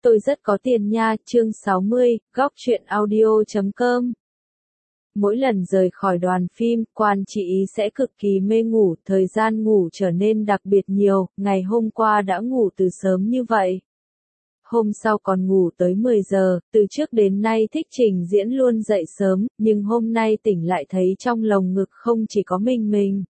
Tôi rất có tiền nha, chương 60, góc truyện audio.com. Mỗi lần rời khỏi đoàn phim, Quan Chị Ý sẽ cực kỳ mê ngủ, thời gian ngủ trở nên đặc biệt nhiều, ngày hôm qua đã ngủ từ sớm như vậy. Hôm sau còn ngủ tới 10 giờ, từ trước đến nay thích trình diễn luôn dậy sớm, nhưng hôm nay tỉnh lại thấy trong lồng ngực không chỉ có mình.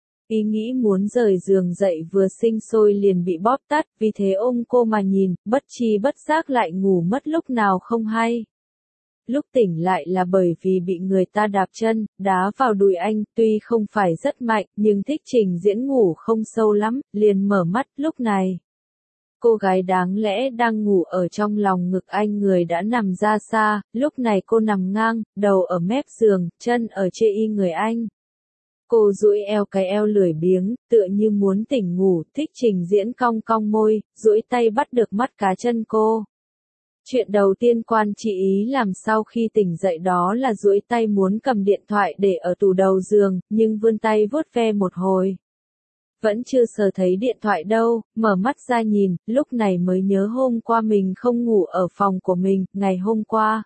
Ý nghĩ muốn rời giường dậy vừa sinh sôi liền bị bóp tắt, vì thế ôm cô mà nhìn, bất tri bất giác lại ngủ mất lúc nào không hay. Lúc tỉnh lại là bởi vì bị người ta đạp chân, đá vào đùi anh, tuy không phải rất mạnh, nhưng thích trình diễn ngủ không sâu lắm, liền mở mắt, lúc này. Cô gái đáng lẽ đang ngủ ở trong lòng ngực anh người đã nằm ra xa, lúc này cô nằm ngang, đầu ở mép giường, chân ở chê y người anh. Cô duỗi eo cái eo lười biếng, tựa như muốn tỉnh ngủ, thích trình diễn cong cong môi, duỗi tay bắt được mắt cá chân cô. Chuyện đầu tiên Quan Chị Ý làm sau khi tỉnh dậy đó là duỗi tay muốn cầm điện thoại để ở tủ đầu giường, nhưng vươn tay vuốt ve một hồi. Vẫn chưa sờ thấy điện thoại đâu, mở mắt ra nhìn, lúc này mới nhớ hôm qua mình không ngủ ở phòng của mình, ngày hôm qua.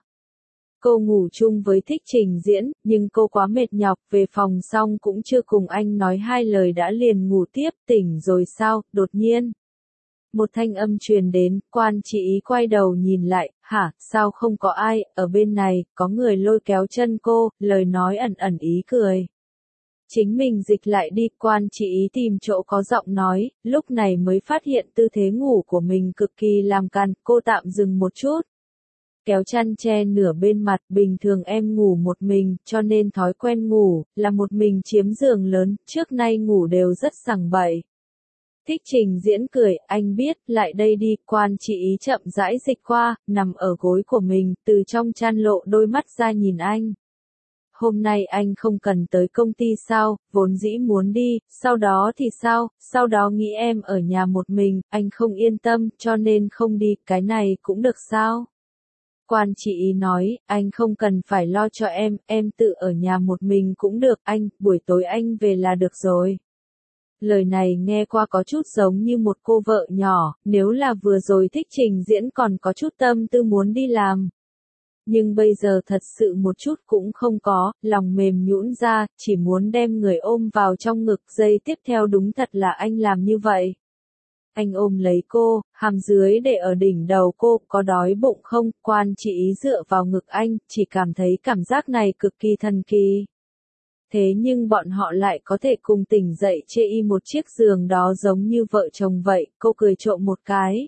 Cô ngủ chung với thích trình diễn, nhưng cô quá mệt nhọc, về phòng xong cũng chưa cùng anh nói hai lời đã liền ngủ tiếp, tỉnh rồi sao, đột nhiên. Một thanh âm truyền đến, Quan Chị Ý quay đầu nhìn lại, hả, sao không có ai, ở bên này, có người lôi kéo chân cô, lời nói ẩn ẩn ý cười. Chính mình dịch lại đi, Quan Chị Ý tìm chỗ có giọng nói, lúc này mới phát hiện tư thế ngủ của mình cực kỳ làm càn, cô tạm dừng một chút. Kéo chăn che nửa bên mặt, bình thường em ngủ một mình, cho nên thói quen ngủ, là một mình chiếm giường lớn, trước nay ngủ đều rất sằng bậy. Thích trình diễn cười, anh biết, lại đây đi, Quan Chị Ý chậm rãi dịch qua, nằm ở gối của mình, từ trong chăn lộ đôi mắt ra nhìn anh. Hôm nay anh không cần tới công ty sao, vốn dĩ muốn đi, sau đó thì sao, sau đó nghĩ em ở nhà một mình, anh không yên tâm, cho nên không đi, cái này cũng được sao? Quan Chị Ý nói, anh không cần phải lo cho em tự ở nhà một mình cũng được, anh, buổi tối anh về là được rồi. Lời này nghe qua có chút giống như một cô vợ nhỏ, nếu là vừa rồi thích trình diễn còn có chút tâm tư muốn đi làm. Nhưng bây giờ thật sự một chút cũng không có, lòng mềm nhũn ra, chỉ muốn đem người ôm vào trong ngực, giây tiếp theo đúng thật là anh làm như vậy. Anh ôm lấy cô, hàm dưới để ở đỉnh đầu cô, có đói bụng không, Quan Chị Ý dựa vào ngực anh, chỉ cảm thấy cảm giác này cực kỳ thần kỳ. Thế nhưng bọn họ lại có thể cùng tỉnh dậy chê y một chiếc giường đó giống như vợ chồng vậy, cô cười trộm một cái.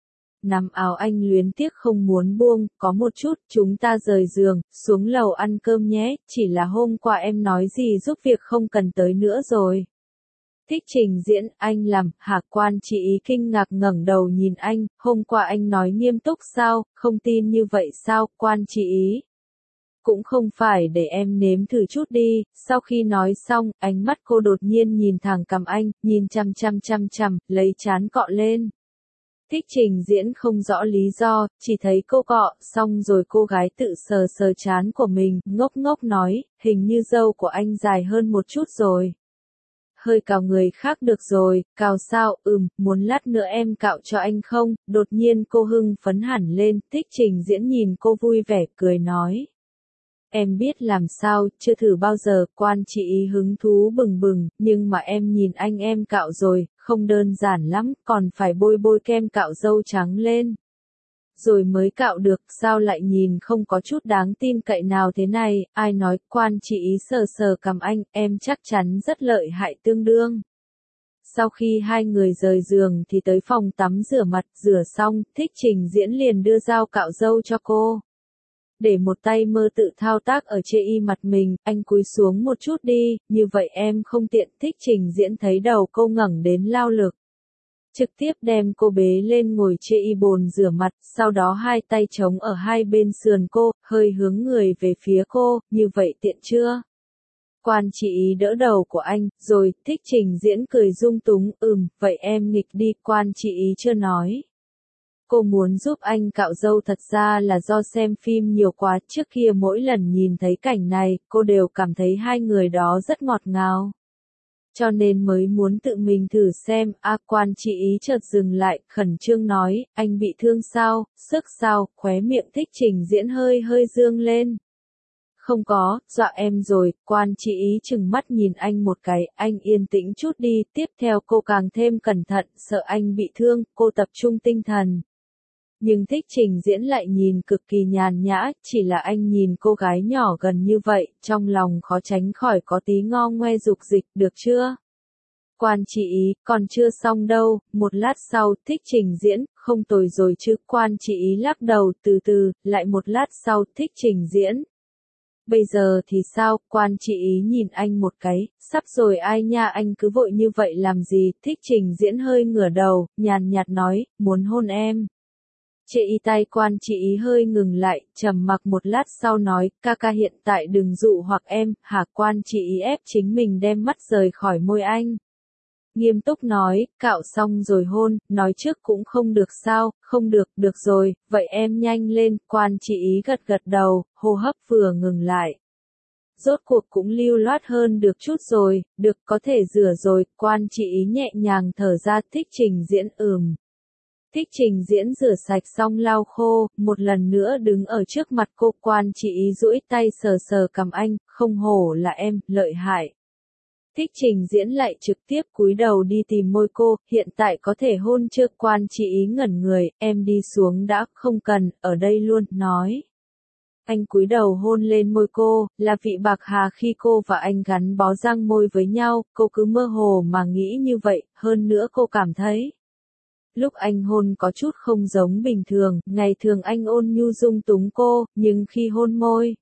Nắm áo anh luyến tiếc không muốn buông, có một chút, chúng ta rời giường, xuống lầu ăn cơm nhé, chỉ là hôm qua em nói gì giúp việc không cần tới nữa rồi. Thích trình diễn, anh làm, hả? Quan Chị Ý kinh ngạc ngẩng đầu nhìn anh, hôm qua anh nói nghiêm túc sao, không tin như vậy sao, Quan Chị Ý. Cũng không phải để em nếm thử chút đi, sau khi nói xong, ánh mắt cô đột nhiên nhìn thẳng cằm anh, nhìn chằm, lấy trán cọ lên. Thích trình diễn không rõ lý do, chỉ thấy cô cọ, xong rồi cô gái tự sờ sờ trán của mình, ngốc nói, hình như râu của anh dài hơn một chút rồi. Hơi cào người khác được rồi, cào sao, muốn lát nữa em cạo cho anh không, đột nhiên cô hưng phấn hẳn lên, thích trình diễn nhìn cô vui vẻ, cười nói. Em biết làm sao, chưa thử bao giờ, Quan Chị Ý hứng thú bừng bừng, nhưng mà em nhìn anh em cạo rồi, không đơn giản lắm, còn phải bôi kem cạo râu trắng lên. Rồi mới cạo được, sao lại nhìn không có chút đáng tin cậy nào thế này, ai nói, Quan Chị Ý sờ sờ cằm anh, em chắc chắn rất lợi hại tương đương. Sau khi hai người rời giường thì tới phòng tắm rửa mặt, rửa xong, thích trình diễn liền đưa dao cạo râu cho cô. Để một tay mơ tự thao tác ở chê y mặt mình, anh cúi xuống một chút đi, như vậy em không tiện, thích trình diễn thấy đầu cô ngẩng đến lao lực. Trực tiếp đem cô bế lên ngồi chê y bồn rửa mặt, sau đó hai tay chống ở hai bên sườn cô, hơi hướng người về phía cô, như vậy tiện chưa? Quan Chị Ý đỡ đầu của anh, rồi, thích trình diễn cười dung túng, vậy em nghịch đi, Quan Chị Ý chưa nói. Cô muốn giúp anh cạo râu thật ra là do xem phim nhiều quá, trước kia mỗi lần nhìn thấy cảnh này, cô đều cảm thấy hai người đó rất ngọt ngào. Cho nên mới muốn tự mình thử xem. Quan chị ý chợt dừng lại, khẩn trương nói, anh bị thương sao, sức sao, khóe miệng Thích Trình Diễn hơi hơi dương lên. Không có, dọa em rồi. Quan chị ý chừng mắt nhìn anh một cái, anh yên tĩnh chút đi. Tiếp theo cô càng thêm cẩn thận, sợ anh bị thương, cô tập trung tinh thần. Nhưng Thích Trình Diễn lại nhìn cực kỳ nhàn nhã, chỉ là anh nhìn cô gái nhỏ gần như vậy, trong lòng khó tránh khỏi có tí ngo ngoe dục dịch, được chưa? Quan chị ý, còn chưa xong đâu. Một lát sau, Thích Trình Diễn, không tồi rồi chứ. Quan chị ý lắc đầu, từ từ. Lại một lát sau, Thích Trình Diễn. Bây giờ thì sao? Quan chị ý nhìn anh một cái, sắp rồi ai nha, anh cứ vội như vậy làm gì? Thích Trình Diễn hơi ngửa đầu, nhàn nhạt nói, muốn hôn em. Chệ y tay quan chị ý hơi ngừng lại, trầm mặc một lát sau nói, ca ca hiện tại đừng dụ hoặc em. Hả? Quan chị ý ép chính mình đem mắt rời khỏi môi anh. Nghiêm túc nói, cạo xong rồi hôn, nói trước cũng không được sao? Không được, được rồi, vậy em nhanh lên. Quan chị ý gật gật đầu, hô hấp vừa ngừng lại. Rốt cuộc cũng lưu loát hơn được chút rồi, được, có thể rửa rồi. Quan chị ý nhẹ nhàng thở ra. Thích Trình Diễn Thích Trình Diễn rửa sạch xong lau khô, một lần nữa đứng ở trước mặt cô. Quan chị ý duỗi tay sờ sờ cằm anh, không hổ là em, lợi hại. Thích Trình Diễn lại trực tiếp cúi đầu đi tìm môi cô, hiện tại có thể hôn chưa? Quan chị ý ngẩn người, em đi xuống đã, không cần, ở đây luôn, nói. Anh cúi đầu hôn lên môi cô, là vị bạc hà khi cô và anh gắn bó răng môi với nhau, cô cứ mơ hồ mà nghĩ như vậy, hơn nữa cô cảm thấy. Lúc anh hôn có chút không giống bình thường, ngày thường anh ôn nhu dung túng cô, nhưng khi hôn môi.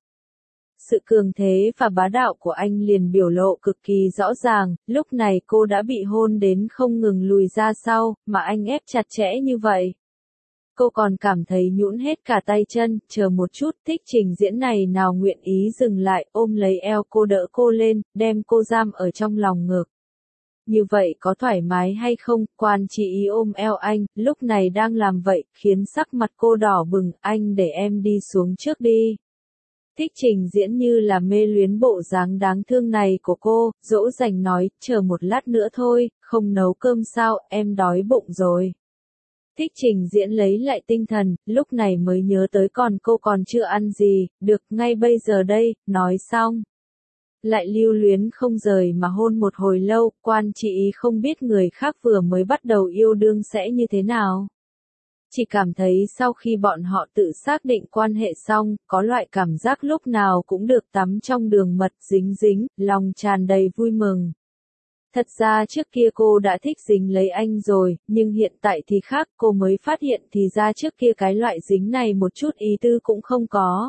Sự cường thế và bá đạo của anh liền biểu lộ cực kỳ rõ ràng, lúc này cô đã bị hôn đến không ngừng lùi ra sau, mà anh ép chặt chẽ như vậy. Cô còn cảm thấy nhũn hết cả tay chân, chờ một chút. Thích Trình Diễn này nào nguyện ý dừng lại, ôm lấy eo cô đỡ cô lên, đem cô giam ở trong lòng ngực. Như vậy có thoải mái hay không? Quan chị ý ôm eo anh, lúc này đang làm vậy, khiến sắc mặt cô đỏ bừng, anh để em đi xuống trước đi. Thích Trình Diễn như là mê luyến bộ dáng đáng thương này của cô, dỗ dành nói, chờ một lát nữa thôi, không nấu cơm sao, em đói bụng rồi. Thích Trình Diễn lấy lại tinh thần, lúc này mới nhớ tới cô còn chưa ăn gì, được, ngay bây giờ đây, nói xong. Lại lưu luyến không rời mà hôn một hồi lâu. Quan chị ý không biết người khác vừa mới bắt đầu yêu đương sẽ như thế nào. Chỉ cảm thấy sau khi bọn họ tự xác định quan hệ xong, có loại cảm giác lúc nào cũng được tắm trong đường mật dính dính, lòng tràn đầy vui mừng. Thật ra trước kia cô đã thích dính lấy anh rồi, nhưng hiện tại thì khác, cô mới phát hiện thì ra trước kia cái loại dính này một chút ý tư cũng không có.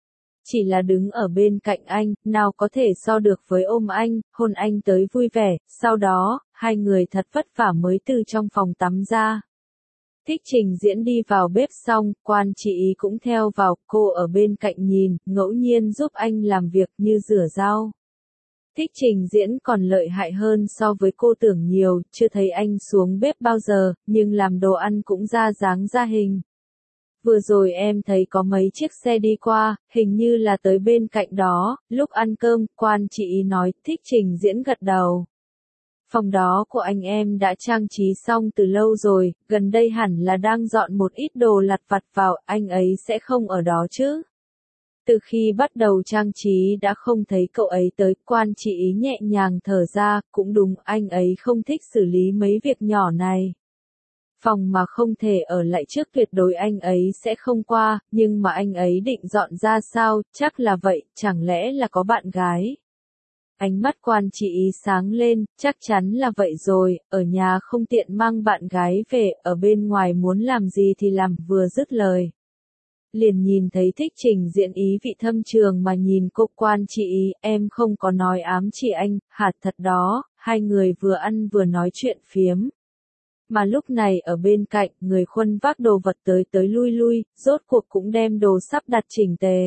Chỉ là đứng ở bên cạnh anh, nào có thể so được với ôm anh, hôn anh tới vui vẻ, sau đó, hai người thật vất vả mới từ trong phòng tắm ra. Thích Trình Diễn đi vào bếp xong, quan chị ý cũng theo vào, cô ở bên cạnh nhìn, ngẫu nhiên giúp anh làm việc như rửa rau. Thích Trình Diễn còn lợi hại hơn so với cô tưởng nhiều, chưa thấy anh xuống bếp bao giờ, nhưng làm đồ ăn cũng ra dáng ra hình. Vừa rồi em thấy có mấy chiếc xe đi qua, hình như là tới bên cạnh đó, lúc ăn cơm, quan chị ý nói. Thích Trình Diễn gật đầu. Phòng đó của anh em đã trang trí xong từ lâu rồi, gần đây hẳn là đang dọn một ít đồ lặt vặt vào, anh ấy sẽ không ở đó chứ. Từ khi bắt đầu trang trí đã không thấy cậu ấy tới. Quan chị ý nhẹ nhàng thở ra, cũng đúng, anh ấy không thích xử lý mấy việc nhỏ này. Phòng mà không thể ở lại trước tuyệt đối anh ấy sẽ không qua, nhưng mà anh ấy định dọn ra sao, chắc là vậy, chẳng lẽ là có bạn gái. Ánh mắt quan chị ý sáng lên, chắc chắn là vậy rồi, ở nhà không tiện mang bạn gái về, ở bên ngoài muốn làm gì thì làm, vừa dứt lời. Liền nhìn thấy Thích Trình Diễn ý vị thâm trường mà nhìn cô. Quan chị ý, em không có nói ám chỉ anh, hả? Thật đó. Hai người vừa ăn vừa nói chuyện phiếm. Mà lúc này ở bên cạnh, người khuân vác đồ vật tới tới lui lui, rốt cuộc cũng đem đồ sắp đặt chỉnh tề.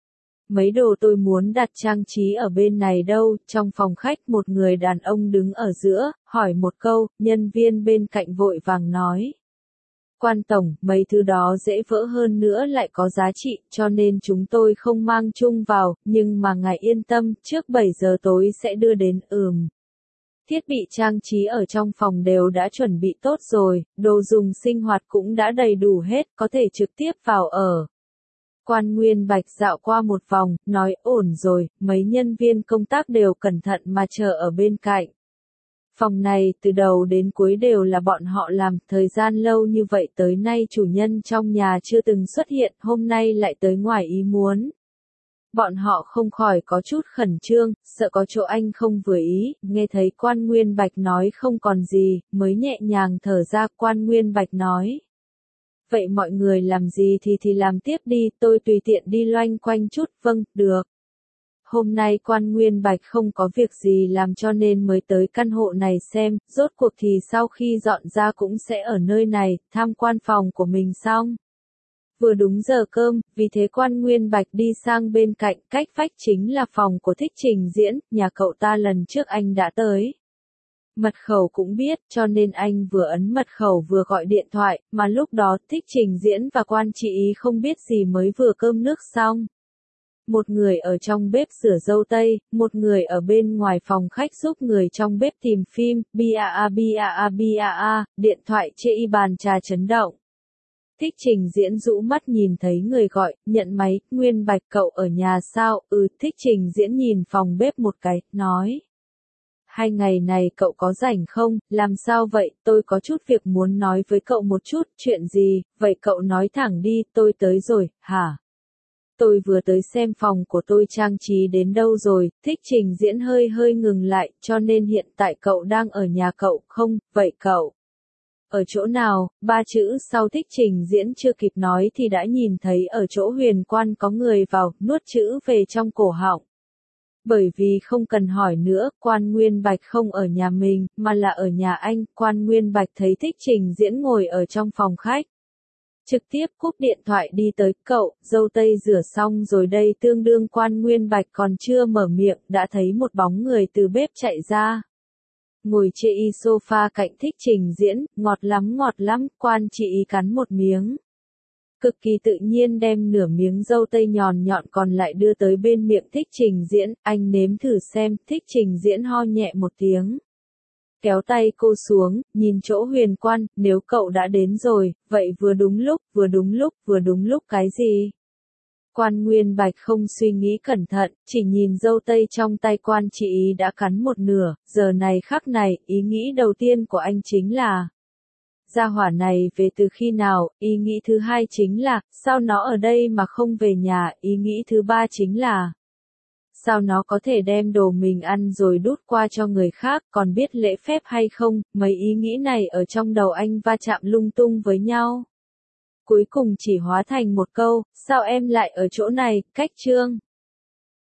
Mấy đồ tôi muốn đặt trang trí ở bên này đâu? Trong phòng khách một người đàn ông đứng ở giữa, hỏi một câu, nhân viên bên cạnh vội vàng nói. Quan tổng, mấy thứ đó dễ vỡ hơn nữa lại có giá trị, cho nên chúng tôi không mang chung vào, nhưng mà ngài yên tâm, trước 7 giờ tối sẽ đưa đến. Thiết bị trang trí ở trong phòng đều đã chuẩn bị tốt rồi, đồ dùng sinh hoạt cũng đã đầy đủ hết, có thể trực tiếp vào ở. Quan Nguyên Bạch dạo qua một vòng, nói ổn rồi, mấy nhân viên công tác đều cẩn thận mà chờ ở bên cạnh. Phòng này từ đầu đến cuối đều là bọn họ làm, thời gian lâu như vậy tới nay chủ nhân trong nhà chưa từng xuất hiện, hôm nay lại tới ngoài ý muốn. Bọn họ không khỏi có chút khẩn trương, sợ có chỗ anh không vừa ý, nghe thấy Quan Nguyên Bạch nói không còn gì, mới nhẹ nhàng thở ra. Quan Nguyên Bạch nói. Vậy mọi người làm gì thì làm tiếp đi, tôi tùy tiện đi loanh quanh chút, vâng, được. Hôm nay Quan Nguyên Bạch không có việc gì làm cho nên mới tới căn hộ này xem, rốt cuộc thì sau khi dọn ra cũng sẽ ở nơi này, tham quan phòng của mình xong. Vừa đúng giờ cơm, vì thế Quan Nguyên Bạch đi sang bên cạnh, cách vách chính là phòng của Thích Trình Diễn, nhà cậu ta lần trước anh đã tới. Mật khẩu cũng biết, cho nên anh vừa ấn mật khẩu vừa gọi điện thoại, mà lúc đó Thích Trình Diễn và Quan Chị Ý không biết gì mới vừa cơm nước xong. Một người ở trong bếp rửa dâu tây, một người ở bên ngoài phòng khách giúp người trong bếp tìm phim, điện thoại chê y bàn trà chấn động. Thích Trình Diễn rũ mắt nhìn thấy người gọi, nhận máy, Nguyên Bạch cậu ở nhà sao, Thích Trình Diễn nhìn phòng bếp một cái, nói. 2 ngày này cậu có rảnh không, làm sao vậy, tôi có chút việc muốn nói với cậu một chút, chuyện gì, vậy cậu nói thẳng đi, tôi tới rồi, hả? Tôi vừa tới xem phòng của tôi trang trí đến đâu rồi, Thích Trình Diễn hơi ngừng lại, cho nên hiện tại cậu đang ở nhà cậu, không, vậy cậu ở chỗ nào? 3 chữ sau Thích Trình Diễn chưa kịp nói thì đã nhìn thấy ở chỗ Huyền Quan có người vào, nuốt chữ về trong cổ họng. Bởi vì không cần hỏi nữa, Quan Nguyên Bạch không ở nhà mình, mà là ở nhà anh, Quan Nguyên Bạch thấy Thích Trình Diễn ngồi ở trong phòng khách. Trực tiếp cúp điện thoại đi tới, cậu, dâu tây rửa xong rồi đây, tương đương Quan Nguyên Bạch còn chưa mở miệng, đã thấy một bóng người từ bếp chạy ra. Ngồi chê y sofa cạnh Thích Trình Diễn, ngọt lắm, Quan Chị Ý cắn một miếng. Cực kỳ tự nhiên đem nửa miếng dâu tây nhọn còn lại đưa tới bên miệng Thích Trình Diễn, anh nếm thử xem, Thích Trình Diễn ho nhẹ một tiếng. Kéo tay cô xuống, nhìn chỗ Huyền Quan, nếu cậu đã đến rồi, vậy vừa đúng lúc cái gì? Quan Nguyên Bạch không suy nghĩ cẩn thận, chỉ nhìn dâu tây trong tay Quan Chị Ý đã cắn một nửa, giờ này khắc này, ý nghĩ đầu tiên của anh chính là gia hỏa này về từ khi nào, ý nghĩ thứ hai chính là, sao nó ở đây mà không về nhà, ý nghĩ thứ ba chính là, sao nó có thể đem đồ mình ăn rồi đút qua cho người khác, còn biết lễ phép hay không, mấy ý nghĩ này ở trong đầu anh va chạm lung tung với nhau. Cuối cùng chỉ hóa thành một câu, sao em lại ở chỗ này, cách chương.